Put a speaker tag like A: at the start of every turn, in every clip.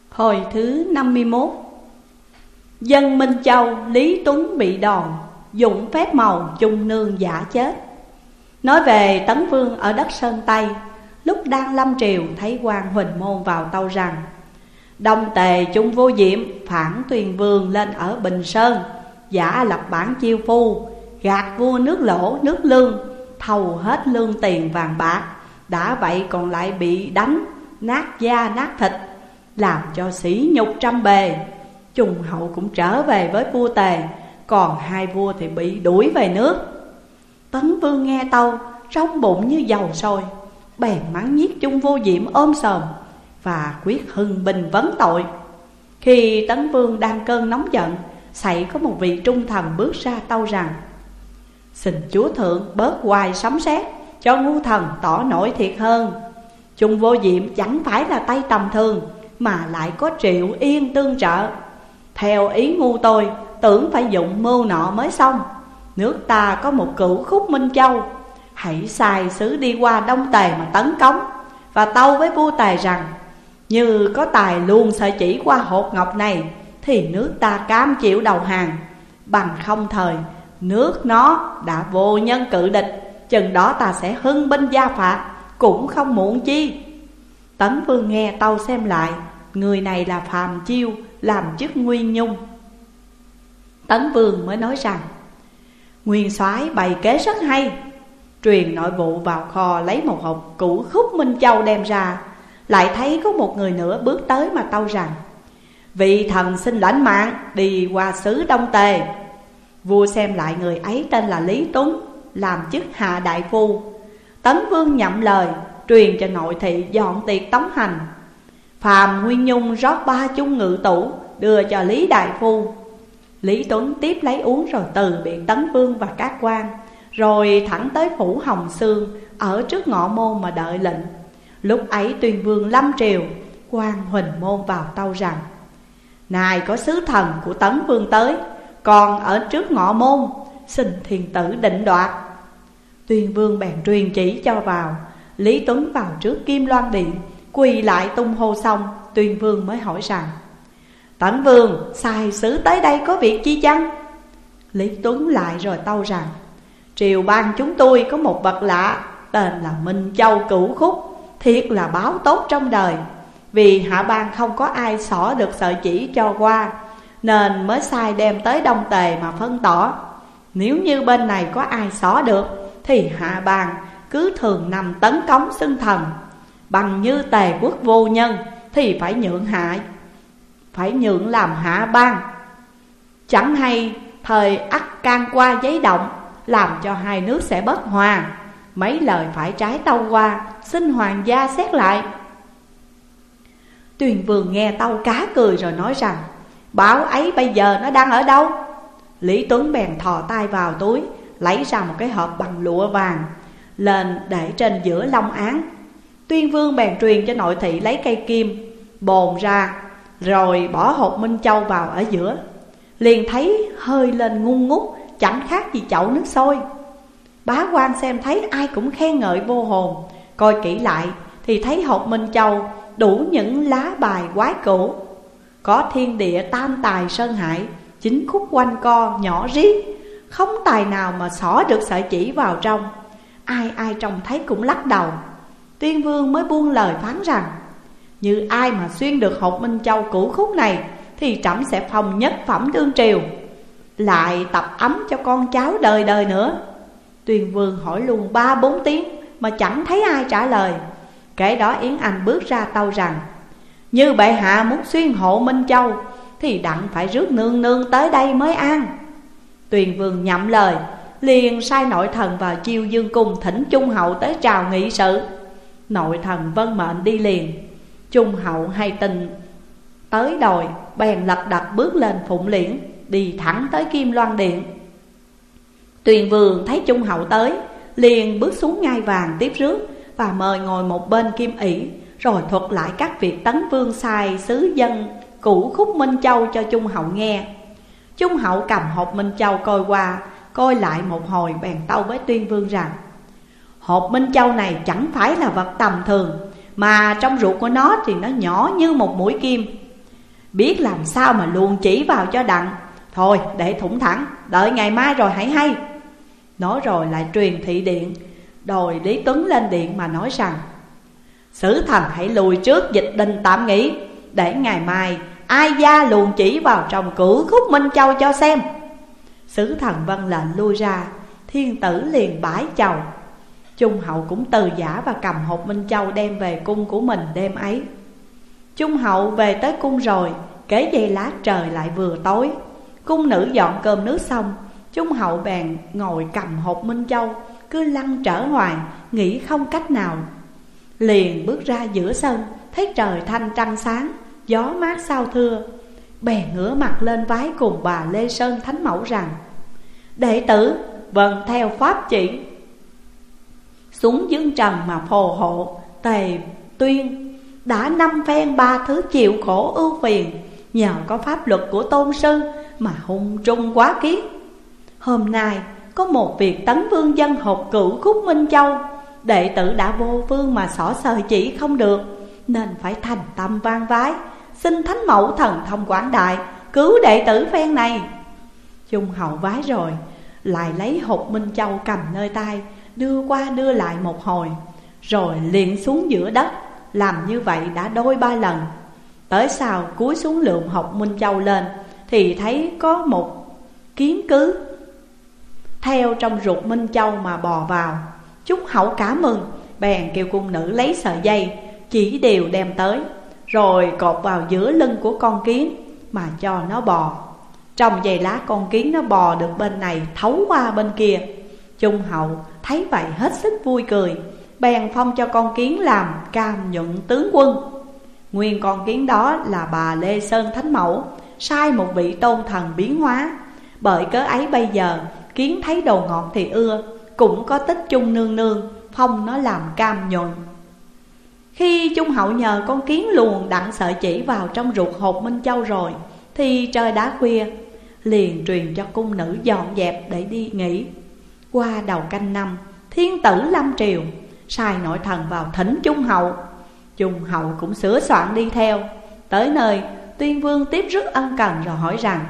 A: Hồi thứ 51. Dân Minh Châu Lý Tuấn bị đòn, dụng phép màu chung nương giả chết. Nói về Tấn Vương ở đất Sơn Tây, lúc đang lâm triều thấy quan Huỳnh Môn vào tâu rằng: Đông Tề chung vô diệm phản Tuyền Vương lên ở Bình Sơn, giả lập bản chiêu phu, gạt vua nước Lỗ nước Lương, thầu hết lương tiền vàng bạc. Đã vậy còn lại bị đánh nát da nát thịt, làm cho sỉ nhục trăm bề. Trung hậu cũng trở về với vua Tề, còn hai vua thì bị đuổi về nước. Tấn Vương nghe tâu, trong bụng như dầu sôi, bèn mắng nhiếc chung vô diệm ôm sòm và quyết hưng binh vấn tội. Khi Tấn Vương đang cơn nóng giận, xảy có một vị trung thần bước ra tâu rằng: Xin chúa thượng bớt hoài sấm sét, cho ngu thần tỏ nổi thiệt hơn. Chung vô diệm chẳng phải là tay tầm thường, mà lại có Triệu Yên tương trợ. Theo ý ngu tôi, tưởng phải dụng mưu nọ mới xong. Nước ta có một cửu khúc Minh Châu, hãy sai sứ đi qua Đông Tề mà tấn công, và tâu với vua Tề rằng: Như có tài luôn sợi chỉ qua hột ngọc này, thì nước ta cam chịu đầu hàng. Bằng không thời, nước nó đã vô nhân cự địch, chừng đó ta sẽ hưng binh gia phạt, cũng không muộn chi. Tấn Vương nghe tâu xem lại, người này là Phàm Chiêu, làm chức Nguyên Nhung. Tấn Vương mới nói rằng: Nguyên soái bày kế rất hay. Truyền nội vụ vào kho lấy một hộp cửu khúc Minh Châu đem ra, lại thấy có một người nữa bước tới mà tâu rằng: Vị thần xin lãnh mạng đi qua xứ Đông Tề. Vua xem lại người ấy tên là Lý Tuấn, làm chức hạ đại phu. Tấn Vương nhậm lời, truyền cho nội thị dọn tiệc tống hành. Phàm Nguyên Nhung rót 3 chung ngự tủ đưa cho Lý đại phu. Lý Tuấn tiếp lấy uống rồi từ biệt Tấn Vương và các quan, rồi thẳng tới phủ Hồng Sương ở trước ngọ môn mà đợi lệnh. Lúc ấy Tuyền Vương lâm triều, quan Huỳnh Môn vào tâu rằng: Này có sứ thần của Tấn Vương tới, còn ở trước ngọ môn, xin thiên tử định đoạt. Tuyền Vương bèn truyền chỉ cho vào. Lý Tuấn vào trước Kim Loan Điện, quỳ lại tung hô xong, Tuyền Vương mới hỏi rằng: Tấn Vương sai sứ tới đây có việc chi chăng? Lý Tuấn lại rồi tâu rằng: Triều ban chúng tôi có một vật lạ, tên là Minh Châu Cửu Khúc, thiệt là báo tốt trong đời. Vì hạ ban không có ai xỏ được sợi chỉ cho qua, nên mới sai đem tới Đông Tề mà phân tỏ. Nếu như bên này có ai xỏ được, thì hạ ban cứ thường nằm tấn cống xưng thần. Bằng như Tề quốc vô nhân, thì phải nhượng làm hạ ban. Chẳng hay thời ắt can qua giấy động, làm cho hai nước sẽ bất hòa. Mấy lời phải trái tâu qua, xin hoàng gia xét lại. Tuyền Vương nghe tâu cá cười rồi nói rằng: Báo ấy bây giờ nó đang ở đâu? Lý Tuấn bèn thò tay vào túi, lấy ra một cái hộp bằng lụa vàng, lên để trên giữa long án. Tuyên Vương bèn truyền cho nội thị lấy cây kim bồn ra, rồi bỏ hộp Minh Châu vào ở giữa. Liền thấy hơi lên ngung ngút, chẳng khác gì chậu nước sôi. Bá quan xem thấy ai cũng khen ngợi vô hồn. Coi kỹ lại thì thấy hộp Minh Châu đủ những lá bài quái cũ, có thiên địa tam tài sơn hải, 9 khúc quanh co nhỏ riết, không tài nào mà xỏ được sợi chỉ vào trong. Ai ai trông thấy cũng lắc đầu. Tuyên Vương mới buông lời phán rằng: Như ai mà xuyên được hộp Minh Châu Cửu Khúc này, thì trẫm sẽ phong nhất phẩm đương triều, lại tập ấm cho con cháu đời đời nữa. Tuyên Vương hỏi luôn 3-4 tiếng mà chẳng thấy ai trả lời. Kể đó Yến Anh bước ra tâu rằng: Như bệ hạ muốn xuyên hộ Minh Châu, thì đặng phải rước nương nương tới đây mới an. Tuyền Vương nhậm lời, liền sai nội thần vào Chiêu Dương cung thỉnh Trung hậu tới trào nghị sự. Nội thần vâng mệnh đi liền. Trung hậu hay tin tới đòi, bèn lật đật bước lên Phụng Liễn, đi thẳng tới Kim Loan Điện. Tuyền Vương thấy Trung hậu tới, liền bước xuống ngai vàng tiếp rước, và mời ngồi một bên kim ỷ, rồi thuật lại các việc Tấn Vương sai sứ dân Cửu Khúc Minh Châu cho Trung hậu nghe. Trung hậu cầm hộp Minh Châu coi qua coi lại một hồi, bèn tâu với Tuyên Vương rằng: Hộp Minh Châu này chẳng phải là vật tầm thường, mà trong ruột của nó thì nó nhỏ như một mũi kim. biết làm sao mà luồn chỉ vào cho đặng. Thôi để thủng thẳng, đợi ngày mai rồi hãy hay. Nói rồi lại truyền thị điện. Đòi Lý Tuấn lên điện mà nói rằng: Sử thần hãy lùi trước dịch đình tạm nghỉ, để ngày mai ai gia luồn chỉ vào trong Cửu Khúc Minh Châu cho xem. Sứ thần vâng lệnh lui ra, thiên tử liền bãi chầu. Trung hậu cũng từ giả và cầm hộp Minh Châu đem về cung của mình đêm ấy. Trung hậu về tới cung rồi, kế giây lát trời lại vừa tối. Cung nữ dọn cơm nước xong, Trung hậu bèn ngồi cầm hộp Minh Châu, cứ lăn trở hoài, nghĩ không cách nào. Liền bước ra giữa sân, thấy trời thanh trăng sáng, gió mát sao thưa. Bèn ngửa mặt lên vái cùng bà Lê Sơn Thánh Mẫu rằng: Đệ tử vâng theo pháp chỉ, xuống dương trần mà phù hộ Tề Tuyên, đã 5 phen 3 thứ chịu khổ ưu phiền, nhờ có pháp luật của tôn sư mà hung trung quá kiết. Hôm nay có một việc tấn vương dân hộp Cửu Khúc Minh Châu, đệ tử đã vô phương mà xỏ sợi chỉ không được, nên phải thành tâm van vái, xin Thánh Mẫu thần thông quảng đại, cứu đệ tử phen này. Trung hậu vái rồi, lại lấy hộp Minh Châu cầm nơi tay, đưa qua đưa lại một hồi, rồi liền xuống giữa đất. Làm như vậy đã đôi 3 lần. Tới sau cúi xuống lượm hộp Minh Châu lên, thì thấy có một kiến cứ theo trong ruột Minh Châu mà bò vào. Trung hậu cả mừng, bèn kêu cung nữ lấy sợi dây chỉ đều đem tới, rồi cột vào giữa lưng của con kiến mà cho nó bò. Trong giây lát con kiến nó bò được bên này thấu qua bên kia. Trung hậu thấy vậy hết sức vui cười, bèn phong cho con kiến làm cam nhuận tướng quân. Nguyên con kiến đó là bà Lê Sơn Thánh Mẫu sai một vị tôn thần biến hóa. Bởi cớ ấy bây giờ kiến thấy đồ ngọt thì ưa, cũng có tích Trung nương nương phong nó làm cam nhuận. Khi Trung hậu nhờ con kiến luồn đặng sợi chỉ vào trong ruột hộp Minh Châu rồi, thì trời đã khuya, liền truyền cho cung nữ dọn dẹp để đi nghỉ. Qua đầu canh 5, thiên tử lâm triều, sai nội thần vào thỉnh Trung hậu. Trung hậu cũng sửa soạn đi theo. Tới nơi, Tuyên Vương tiếp rất ân cần rồi hỏi rằng: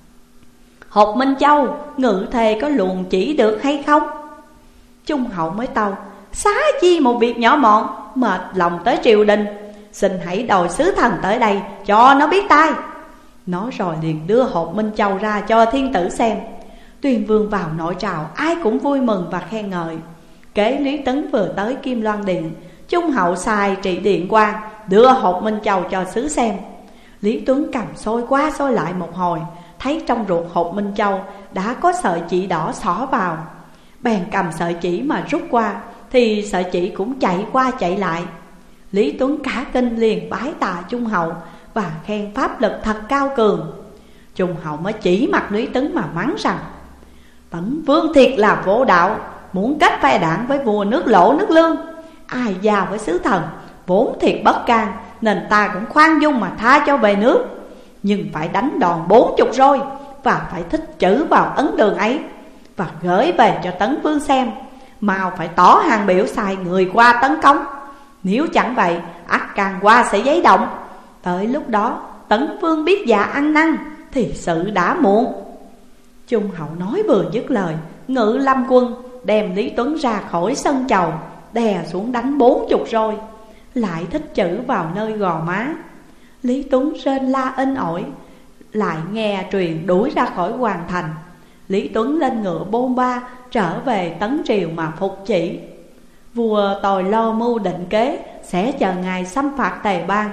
A: Hộp Minh Châu ngự thề có luồn chỉ được hay không? Trung hậu mới tâu: Xá chi một việc nhỏ mọn, mệt lòng tới triều đình, xin hãy đòi sứ thần tới đây cho nó biết tai. Nói rồi liền đưa hộp Minh Châu ra cho thiên tử xem. Tuyên Vương vào nội trào, ai cũng vui mừng và khen ngợi. Kế Lý Tấn vừa tới Kim Loan Điện, Trung hậu sai trị điện quan đưa hộp Minh Châu cho sứ xem. Lý Tuấn cầm xôi qua xôi lại một hồi, thấy trong ruột hộp Minh Châu đã có sợi chỉ đỏ xỏ vào. Bèn cầm sợi chỉ mà rút qua, thì sợi chỉ cũng chạy qua chạy lại. Lý Tuấn cả kinh liền bái tạ Trung hậu và khen pháp lực thật cao cường. Trung hậu mới chỉ mặt Lý Tuấn mà mắng rằng: Tấn vương thiệt là vô đạo, muốn kết phe đảng với vua nước Lỗ nước Lương. Ai giao với sứ thần vốn thiệt bất can, nên ta cũng khoan dung mà tha cho về nước. Nhưng phải đánh đòn 40 roi, và phải thích chữ vào ấn đường ấy, và gửi về cho Tấn vương xem. Mau phải tỏ hàng biểu sai người qua tấn công. Nếu chẳng vậy, ắt càng qua sẽ giấy động. Tới lúc đó Tấn vương biết dạ ăn năn, thì sự đã muộn. Trung hậu nói vừa dứt lời, Ngự Lâm quân đem Lý Tuấn ra khỏi sân chầu, đè xuống đánh 40 roi, lại thích chữ vào nơi gò má. Lý Tuấn rên la inh ỏi, lại nghe truyền đuổi ra khỏi hoàng thành. Lý Tuấn lên ngựa bôn ba trở về Tấn triều mà phục chỉ. Vua tồi lo mưu định kế, sẽ chờ ngày xâm phạt Tề Bang.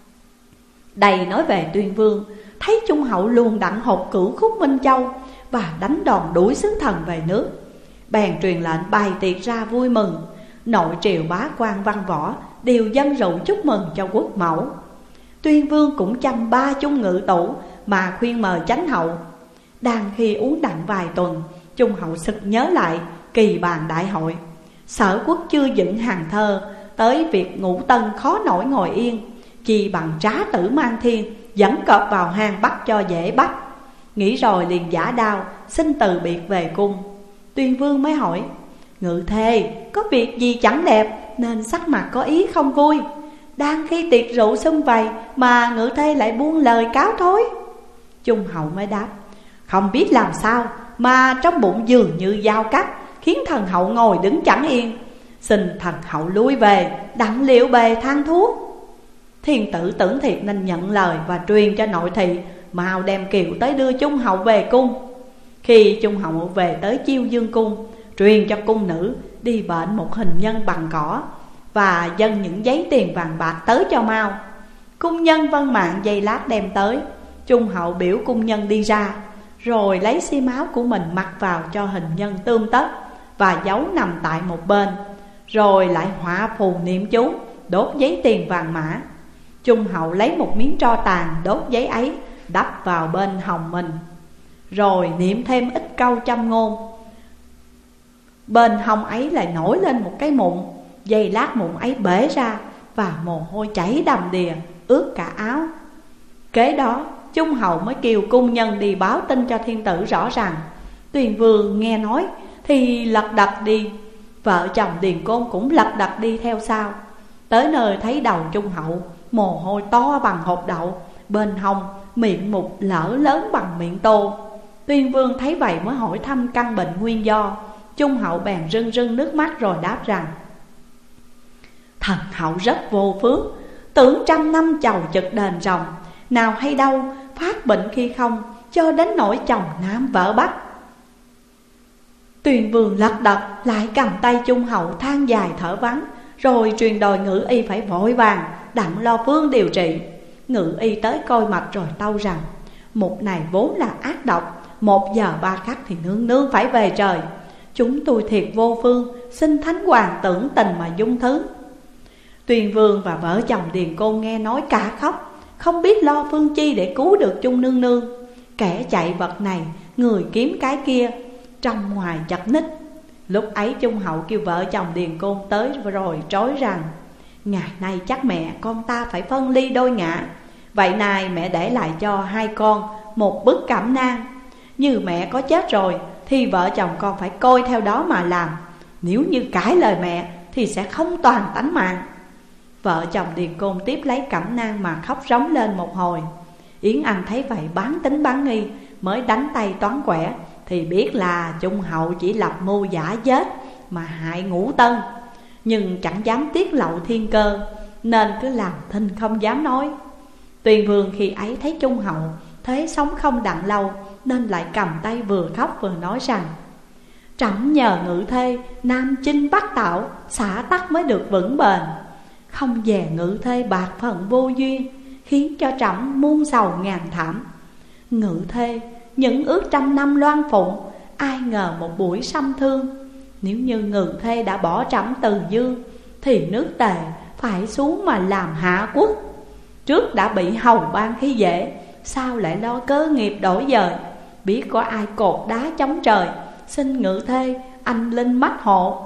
A: Đây nói về Tuyên Vương, thấy Trung hậu luồn đặng hộp Cửu Khúc Minh Châu và đánh đòn đuổi sứ thần về nước, bèn truyền lệnh bày tiệc ra vui mừng. Nội triều bá quan văn võ đều dâng rượu chúc mừng cho quốc mẫu. Tuyên Vương cũng chăm 3 chung ngự tủ mà khuyên mời chánh hậu. Đang khi uống đặng vài tuần, Trung hậu sực nhớ lại kỳ bàn đại hội. Sở quốc chưa dựng hàng thơ, tới việc Ngũ Tân khó nổi ngồi yên, chi bằng trá tử mang thiên, dẫn cọp vào hang bắt cho dễ bắt. Nghĩ rồi liền giả đao, xin từ biệt về cung. Tuyên Vương mới hỏi: Ngự thề có việc gì chẳng đẹp, nên sắc mặt có ý không vui. đang khi tiệc rượu sum vầy mà Ngự Thê lại buông lời cáo thối. Trung hậu mới đáp: không biết làm sao mà trong bụng dường như dao cắt, khiến thần hậu ngồi đứng chẳng yên. Xin thần hậu lui về, đặng liệu bề than thuốc. Thiên tử tưởng thiệt nên nhận lời và truyền cho nội thị mau đem kiệu tới đưa Trung hậu về cung. Khi Trung hậu về tới Chiêu Dương cung, truyền cho cung nữ đi bệnh một hình nhân bằng cỏ và dâng những giấy tiền vàng bạc tới cho mau. Cung nhân vân mạng giây lát đem tới. Trung hậu biểu cung nhân đi ra, rồi lấy xiêm áo của mình mặc vào cho hình nhân tươm tất và giấu nằm tại một bên, rồi lại họa phù niệm chú, đốt giấy tiền vàng mã. Trung hậu lấy một miếng tro tàn đốt giấy ấy, đắp vào bên hồng mình, rồi niệm thêm ít câu châm ngôn. Bên hông ấy lại nổi lên một cái mụn. Giây lát mụn ấy bể ra và mồ hôi chảy đầm đìa, ướt cả áo. Kế đó Trung hậu mới kêu cung nhân đi báo tin cho thiên tử rõ ràng. Tuyền Vương nghe nói thì lật đật đi, vợ chồng Điền Côn cũng lật đật đi theo sau. Tới nơi thấy đầu Trung hậu mồ hôi to bằng hột đậu, bên hông miệng mục lở lớn bằng miệng tô. Tuyền Vương thấy vậy mới hỏi thăm căn bệnh nguyên do. Trung hậu bèn rưng rưng nước mắt rồi đáp rằng: thần hậu rất vô phước, tưởng 100 năm chầu trực đền rồng, nào hay đâu phát bệnh khi không, cho đến nỗi chồng nam vợ bắt. Tuyền Vương lật đật lại cầm tay Trung hậu than dài thở vắng, rồi truyền đòi Ngự y phải vội vàng đặng lo phương điều trị. Ngự y tới coi mạch rồi tâu rằng: mục này vốn là ác độc, 1 giờ 3 khắc thì nương nương phải về trời. Chúng tôi thiệt vô phương, xin thánh hoàng tưởng tình mà dung thứ. Tuyền Vương và vợ chồng Điền Côn nghe nói cả khóc, không biết lo phương chi để cứu được chung nương nương. Kẻ chạy vật này, người kiếm cái kia, trong ngoài chật ních. Lúc ấy Trung hậu kêu vợ chồng Điền Côn tới rồi trói rằng: ngày nay chắc mẹ con ta phải phân ly đôi ngã. Vậy này mẹ để lại cho 2 con một bức cẩm nang. Như mẹ có chết rồi thì vợ chồng con phải coi theo đó mà làm. Nếu như cãi lời mẹ thì sẽ không toàn tánh mạng. Vợ chồng Điền Côn tiếp lấy cẩm nang mà khóc rống lên một hồi. Yến Anh thấy vậy bán tính bán nghi, mới đánh tay toán quẻ thì biết là Trung hậu chỉ lập mưu giả chết mà hại Ngũ Tân, nhưng chẳng dám tiết lộ thiên cơ, nên cứ làm thinh không dám nói. Tuyền Vương khi ấy thấy Trung hậu thế sống không đặng lâu, nên lại cầm tay vừa khóc vừa nói rằng: trẫm nhờ Ngự Thê nam chinh bắc tạo, xả tắc mới được vững bền. Không dè Ngự Thê bạc phận vô duyên, khiến cho trẫm muôn sầu ngàn thảm. Ngự Thê những ước 100 năm loan phụng, ai ngờ một buổi xăm thương. Nếu như Ngự Thê đã bỏ trẫm từ dương, thì nước Tề phải xuống mà làm hạ quốc. Trước đã bị hầu ban khi dễ, sao lại lo cơ nghiệp đổi dời. Biết có ai cột đá chống trời, xin Ngự Thê anh linh mắt hộ.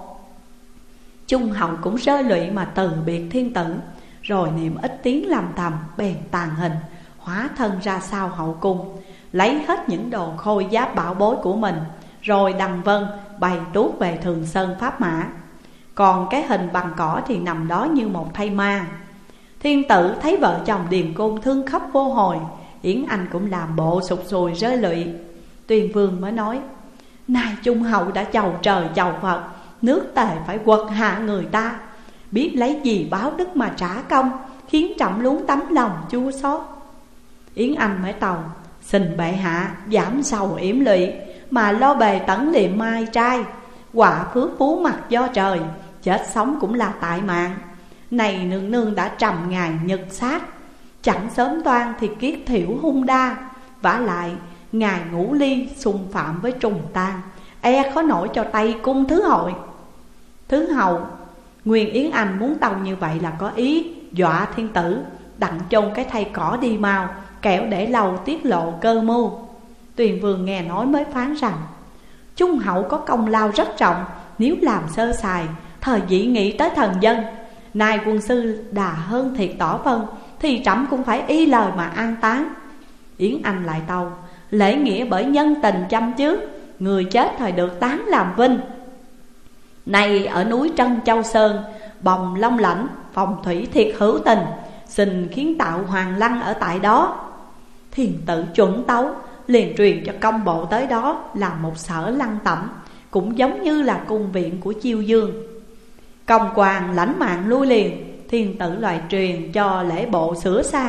A: Trung hậu cũng rơi lụy mà từ biệt thiên tử, rồi niệm ít tiếng làm thầm, bèn tàn hình hóa thân ra sau hậu cung, lấy hết những đồ khôi giáp bảo bối của mình, rồi đằng vân bày tuốt về Thường Sơn pháp mã. Còn cái hình bằng cỏ thì nằm đó như một thây ma. Thiên tử thấy vợ chồng Điền Côn thương khóc vô hồi, Yến Anh cũng làm bộ sụt sùi rơi lụy. Tuyền Vương mới nói: nay Trung hậu đã chầu trời chầu Phật, nước Tề phải quật hạ người ta. Biết lấy gì báo đức mà trả công, khiến trẫm luống tấm lòng chua xót. Yến Anh mới tàu: xin bệ hạ giảm sầu yểm lụy, mà lo bề tẩn liệm mai trai. Quả phước phú mặt do trời, chết sống cũng là tại mạng. Này nương nương đã trầm ngày nhật sát, chẳng sớm toan thì kiết thiểu hung đa. Vả lại ngài Ngũ Ly xung phạm với trùng tan, e khó nổi cho tay cung thứ hội. Thứ hậu Nguyên Yến Anh muốn tàu như vậy là có ý dọa thiên tử, đặng chôn cái thây cỏ đi mau, kẻo để lâu tiết lộ cơ mưu. Tuyền Vương nghe nói mới phán rằng: Trung hậu có công lao rất trọng, nếu làm sơ sài, thời dĩ nghĩ tới thần dân. Nay quân sư đà hơn thiệt tỏ phân, thì trẫm cũng phải y lời mà an táng. Yến Anh lại tâu: lễ nghĩa bởi nhân tình chăm trước, người chết thời được táng làm vinh. Nay ở núi Trân Châu Sơn, Bồng Long Lãnh phong thủy thiệt hữu tình, xin kiến tạo hoàng lăng ở tại đó. Thiên tử chuẩn tấu, liền truyền cho công bộ tới đó là một sở lăng tẩm, cũng giống như là cung viện của Chiêu Dương. Công quan lãnh mạng lui liền, thiên tử loại truyền cho lễ bộ sửa sang,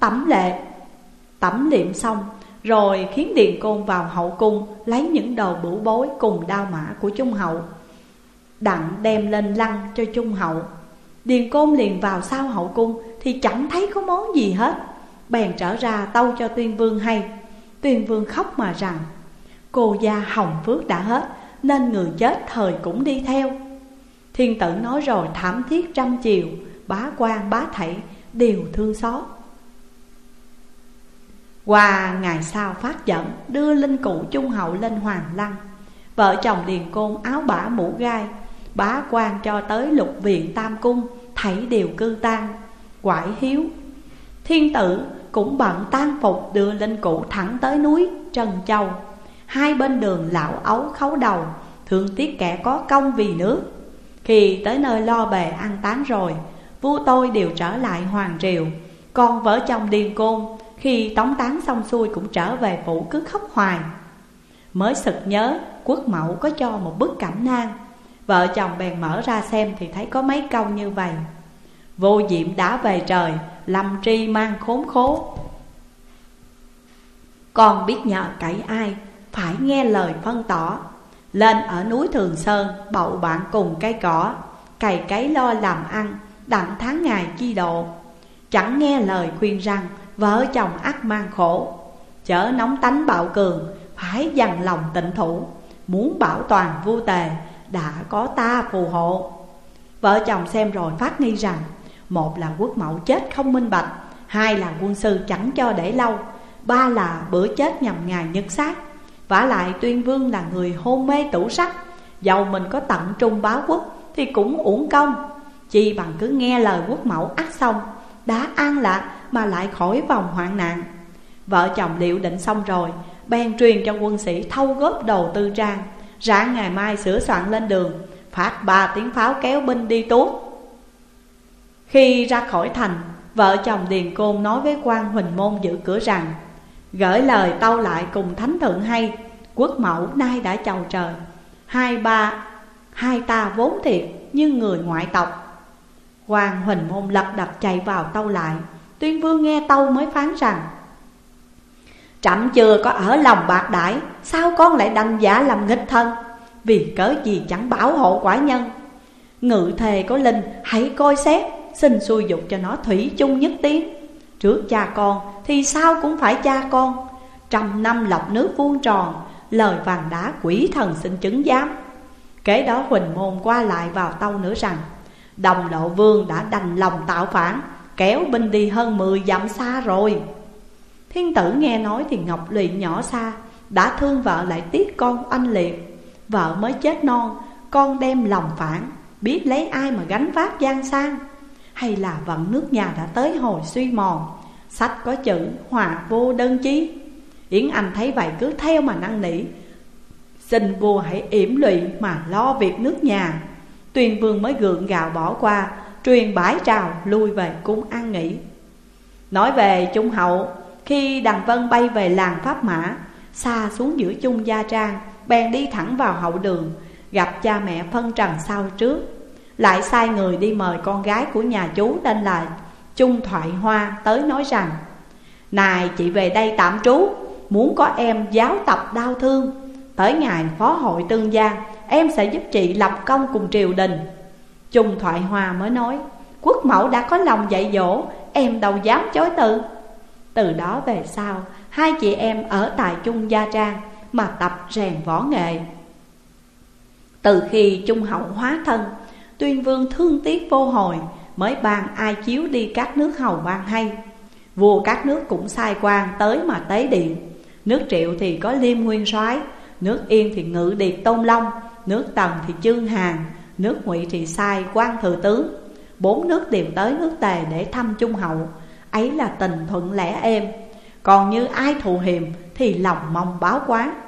A: tẩm liệm xong, rồi khiến Điền Côn vào hậu cung lấy những đồ bửu bối cùng đao mã của Trung hậu, đặng đem lên lăng cho Trung hậu. Điền Côn liền vào sau hậu cung thì chẳng thấy có món gì hết, bèn trở ra tâu cho Tuyên Vương hay. Tuyên Vương khóc mà rằng: cô gia hồng phước đã hết, nên người chết thời cũng đi theo. Thiên tử nói rồi thảm thiết trăm chiều, bá quan bá thảy đều thương xót. Qua ngày sau phát giận, đưa linh cụ Trung hậu lên hoàng lăng. Vợ chồng Điền Côn áo bả mũ gai, bá quan cho tới lục viện tam cung, thảy đều cư tang, quải hiếu. Thiên tử cũng bận tang phục, đưa linh cụ thẳng tới núi Trân Châu. Hai bên đường lão ấu khấu đầu, thương tiếc kẻ có công vì nước. Khi tới nơi lo bề an táng rồi, vua tôi đều trở lại hoàng triều. Còn vợ chồng Điền Côn khi tống táng xong xuôi cũng trở về phủ cứ khóc hoài. Mới sực nhớ Quốc Mẫu có cho một bức cẩm nang, vợ chồng bèn mở ra xem thì thấy có mấy câu như vậy: vô diệm đã về trời, lâm tri mang khốn khố. Con biết nhờ cậy ai, phải nghe lời phân tỏ. Lên ở núi Thường Sơn, bậu bạn cùng cây cỏ, cày cấy lo làm ăn, đặng tháng ngày chi độ. Chẳng nghe lời khuyên rằng, vợ chồng ắt mang khổ. Chớ nóng tánh bạo cường, phải dằn lòng tịnh thủ. Muốn bảo toàn vua tề, đã có ta phù hộ. Vợ chồng xem rồi phát nghi rằng, một là Quốc Mẫu chết không minh bạch, hai là quân sư chẳng cho để lâu, ba là bữa chết nhằm ngày nhật xác. Vả lại Tuyên Vương là người hôn mê tủ sắc, dầu mình có tận trung báo quốc thì cũng uổng công. Chi bằng cứ nghe lời Quốc Mẫu ắt xong, đã an lạc mà lại khỏi vòng hoạn nạn. Vợ chồng liệu định xong rồi, bèn truyền cho quân sĩ thâu góp đồ tư trang, rạng ngày mai sửa soạn lên đường, phát 3 tiếng pháo kéo binh đi tuốt. Khi ra khỏi thành, vợ chồng Điền Côn nói với quan Huỳnh Môn giữ cửa rằng: gửi lời tâu lại cùng thánh thượng hay, Quốc Mẫu nay đã chầu trời. Hai ta vốn thiệt như người ngoại tộc. Quan Huỳnh Môn lật đật chạy vào tâu lại. Tuyên Vương nghe tâu mới phán rằng: trẫm chưa có ở lòng bạc đãi, sao con lại đành giả làm nghịch thân? Vì cớ gì chẳng bảo hộ quả nhân? Ngự thề có linh, hãy coi xét, xin xui dục cho nó thủy chung nhất tiếng. Trước cha con thì sao cũng phải cha con. 100 năm lọc nước vuông tròn, lời vàng đá quỷ thần xin chứng giám. Kế đó Huỳnh Môn qua lại vào tâu nữa rằng: Đồng Lộ Vương đã đành lòng tạo phản, kéo binh đi hơn 10 dặm xa rồi. Thiên tử nghe nói thì ngọc lụy nhỏ xa, đã thương vợ lại tiếc con anh liệt. Vợ mới chết non, con đem lòng phản, biết lấy ai mà gánh vác gian sang. Hay là vận nước nhà đã tới hồi suy mòn, sách có chữ hòa vô đơn chí. Yến Anh thấy vậy cứ theo mà năn nỉ: xin vua hãy yểm lụy mà lo việc nước nhà. Tuyên Vương mới gượng gạo bỏ qua, truyền bãi trào lui về cung an nghỉ. Nói về Trung hậu, khi Đằng Vân bay về làng Pháp Mã, xa xuống giữa Trung Gia Trang, bèn đi thẳng vào hậu đường, gặp cha mẹ phân trần sau trước. Lại sai người đi mời con gái của nhà chú tên là Trung Thoại Hoa tới nói rằng: này chị về đây tạm trú, muốn có em giáo tập đao thương. Tới ngày phó hội tương gia, em sẽ giúp chị lập công cùng triều đình. Trung Thoại Hoa mới nói: Quốc Mẫu đã có lòng dạy dỗ, em đâu dám chối từ. Từ đó về sau, hai chị em ở tại Trung Gia Trang mà tập rèn võ nghệ. Từ khi Trung hậu hóa thân, Tuyên Vương thương tiếc vô hồi, mới ban ai chiếu đi các nước hầu ban hay. Vua các nước cũng sai quan tới mà tế điện. Nước Triệu thì có Liêm Nguyên Soái, nước Yên thì Ngự Điệt Tôn Long, nước Tần thì Chương Hàn, nước Ngụy thì sai Quan Thừa Tướng. 4 nước đều tới nước Tề để thăm Trung hậu. Ấy là tình thuận lẽ êm. Còn như ai thù hiềm thì lòng mong báo quán.